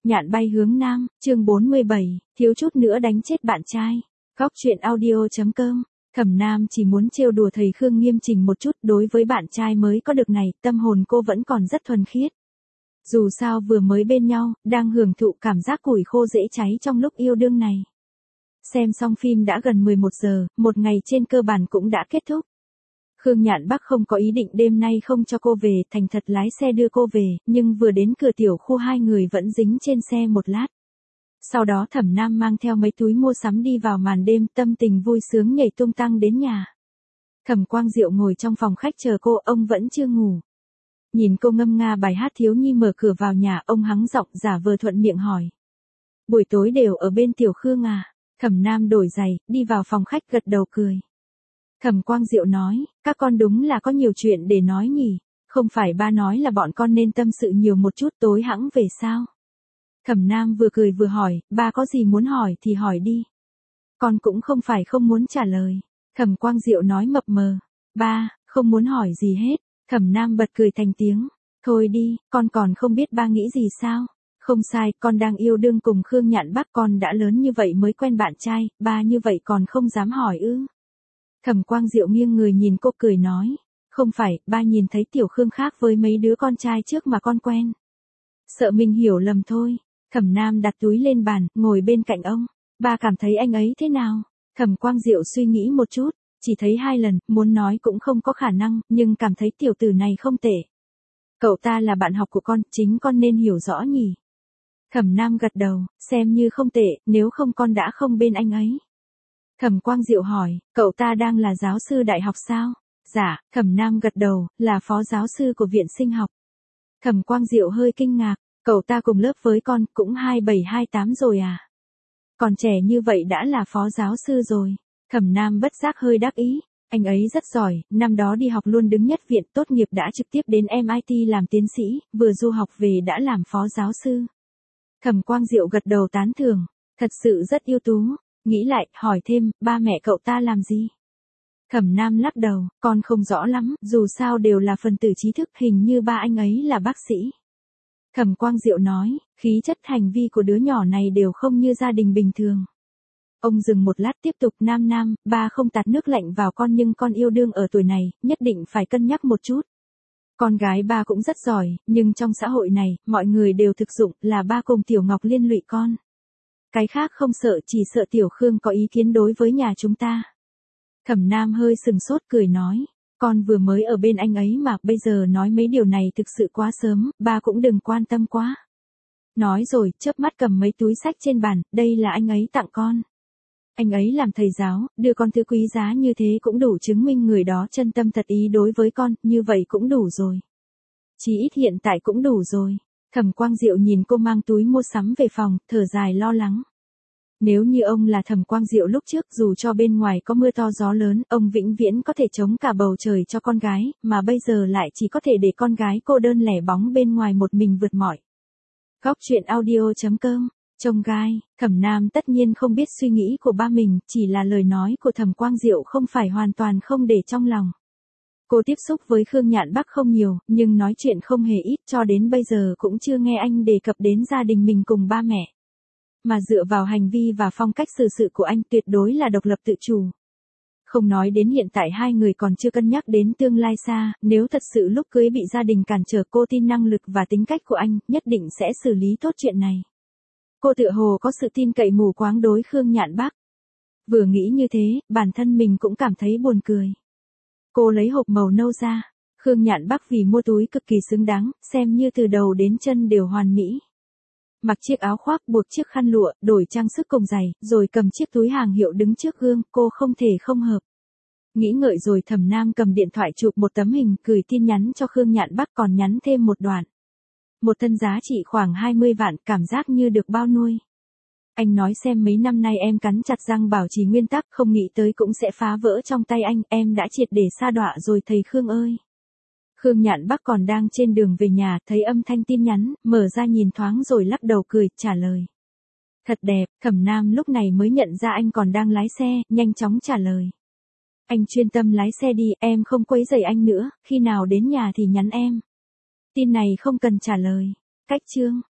Nhạn bay hướng nam, chương 47, thiếu chút nữa đánh chết bạn trai. Góc truyện audio.com. Thẩm Nam chỉ muốn trêu đùa thầy Khương Nghiêm Trình một chút, đối với bạn trai mới có được này, tâm hồn cô vẫn còn rất thuần khiết. Dù sao vừa mới bên nhau, đang hưởng thụ cảm giác củi khô dễ cháy trong lúc yêu đương này. Xem xong phim đã gần 11 giờ, một ngày trên cơ bản cũng đã kết thúc. Khương Nhạn Bắc không có ý định đêm nay không cho cô về, thành thật lái xe đưa cô về, nhưng vừa đến cửa tiểu khu hai người vẫn dính trên xe một lát. Sau đó Thẩm Nam mang theo mấy túi mua sắm đi vào màn đêm, tâm tình vui sướng nhảy tung tăng đến nhà. Thẩm Quang Diệu ngồi trong phòng khách chờ cô, ông vẫn chưa ngủ. Nhìn cô ngâm nga bài hát thiếu nhi mở cửa vào nhà, ông hắng giọng giả vờ thuận miệng hỏi. Buổi tối đều ở bên tiểu Khương à? Thẩm Nam đổi giày, đi vào phòng khách gật đầu cười. Thẩm Quang Diệu nói, các con đúng là có nhiều chuyện để nói nhỉ, không phải ba nói là bọn con nên tâm sự nhiều một chút, tối hẵng về sao? Thẩm Nam vừa cười vừa hỏi, ba có gì muốn hỏi thì hỏi đi. Con cũng không phải không muốn trả lời. Thẩm Quang Diệu nói mập mờ, ba, không muốn hỏi gì hết. Thẩm Nam bật cười thành tiếng, thôi đi, con còn không biết ba nghĩ gì sao? Không sai, con đang yêu đương cùng Khương Nhạn Bắc, con đã lớn như vậy mới quen bạn trai, ba như vậy còn không dám hỏi ư? Thẩm Quang Diệu nghiêng người nhìn cô cười nói, không phải, ba nhìn thấy tiểu Khương khác với mấy đứa con trai trước mà con quen. Sợ mình hiểu lầm thôi. Thẩm Nam đặt túi lên bàn, ngồi bên cạnh ông. Ba cảm thấy anh ấy thế nào? Thẩm Quang Diệu suy nghĩ một chút, chỉ thấy 2 lần, muốn nói cũng không có khả năng, nhưng cảm thấy tiểu tử này không tệ. Cậu ta là bạn học của con, chính con nên hiểu rõ nhỉ. Thẩm Nam gật đầu, xem như không tệ, nếu không con đã không bên anh ấy. Thẩm Quang Diệu hỏi, cậu ta đang là giáo sư đại học sao? Dạ, Thẩm Nam gật đầu, là phó giáo sư của viện sinh học. Thẩm Quang Diệu hơi kinh ngạc, cậu ta cùng lớp với con, cũng 27-28 rồi à? Còn trẻ như vậy đã là phó giáo sư rồi. Thẩm Nam bất giác hơi đắc ý, anh ấy rất giỏi, năm đó đi học luôn đứng nhất viện, tốt nghiệp đã trực tiếp đến MIT làm tiến sĩ, vừa du học về đã làm phó giáo sư. Thẩm Quang Diệu gật đầu tán thưởng, thật sự rất ưu tú. Nghĩ lại, hỏi thêm, ba mẹ cậu ta làm gì? Thẩm Nam lắc đầu, con không rõ lắm, dù sao đều là phần tử trí thức, hình như ba anh ấy là bác sĩ. Thẩm Quang Diệu nói, khí chất hành vi của đứa nhỏ này đều không như gia đình bình thường. Ông dừng một lát tiếp tục, Nam, ba không tạt nước lạnh vào con, nhưng con yêu đương ở tuổi này, nhất định phải cân nhắc một chút. Con gái ba cũng rất giỏi, nhưng trong xã hội này, mọi người đều thực dụng, là ba cùng Tiểu Ngọc liên lụy con. Cái khác không sợ, chỉ sợ tiểu Khương có ý kiến đối với nhà chúng ta. Thẩm Nam hơi sừng sốt cười nói, con vừa mới ở bên anh ấy mà, bây giờ nói mấy điều này thực sự quá sớm, ba cũng đừng quan tâm quá. Nói rồi, chớp mắt cầm mấy túi sách trên bàn, đây là anh ấy tặng con. Anh ấy làm thầy giáo, đưa con thứ quý giá như thế cũng đủ chứng minh người đó chân tâm thật ý đối với con, như vậy cũng đủ rồi. Chỉ ít hiện tại cũng đủ rồi. Thẩm Quang Diệu nhìn cô mang túi mua sắm về phòng, thở dài lo lắng. Nếu như ông là Thẩm Quang Diệu lúc trước, dù cho bên ngoài có mưa to gió lớn, ông vĩnh viễn có thể chống cả bầu trời cho con gái, mà bây giờ lại chỉ có thể để con gái cô đơn lẻ bóng bên ngoài một mình vượt mỏi. Góc truyện audio.com. Chông gai, Thẩm Nam tất nhiên không biết suy nghĩ của ba mình, chỉ là lời nói của Thẩm Quang Diệu không phải hoàn toàn không để trong lòng. Cô tiếp xúc với Khương Nhạn Bắc không nhiều, nhưng nói chuyện không hề ít, cho đến bây giờ cũng chưa nghe anh đề cập đến gia đình mình cùng ba mẹ. Mà dựa vào hành vi và phong cách xử sự của anh tuyệt đối là độc lập tự chủ. Không nói đến hiện tại hai người còn chưa cân nhắc đến tương lai xa, nếu thật sự lúc cưới bị gia đình cản trở, cô tin năng lực và tính cách của anh, nhất định sẽ xử lý tốt chuyện này. Cô tựa hồ có sự tin cậy mù quáng đối Khương Nhạn Bắc. Vừa nghĩ như thế, bản thân mình cũng cảm thấy buồn cười. Cô lấy hộp màu nâu ra. Khương Nhạn Bắc vì mua túi cực kỳ xứng đáng, xem như từ đầu đến chân đều hoàn mỹ. Mặc chiếc áo khoác, buộc chiếc khăn lụa, đổi trang sức cùng giày, rồi cầm chiếc túi hàng hiệu đứng trước gương, cô không thể không hợp. Nghĩ ngợi rồi Thẩm Nam cầm điện thoại chụp một tấm hình, gửi tin nhắn cho Khương Nhạn Bắc, còn nhắn thêm một đoạn. Một thân giá trị khoảng 20 vạn, cảm giác như được bao nuôi. Anh nói xem mấy năm nay em cắn chặt răng bảo trì nguyên tắc, không nghĩ tới cũng sẽ phá vỡ trong tay anh, em đã triệt để sa đọa rồi thầy Khương ơi. Khương Nhạn Bắc còn đang trên đường về nhà, thấy âm thanh tin nhắn, mở ra nhìn thoáng rồi lắc đầu cười, trả lời. Thật đẹp, Thẩm Nam lúc này mới nhận ra anh còn đang lái xe, nhanh chóng trả lời. Anh chuyên tâm lái xe đi, em không quấy rầy anh nữa, khi nào đến nhà thì nhắn em. Tin này không cần trả lời. Cách chương.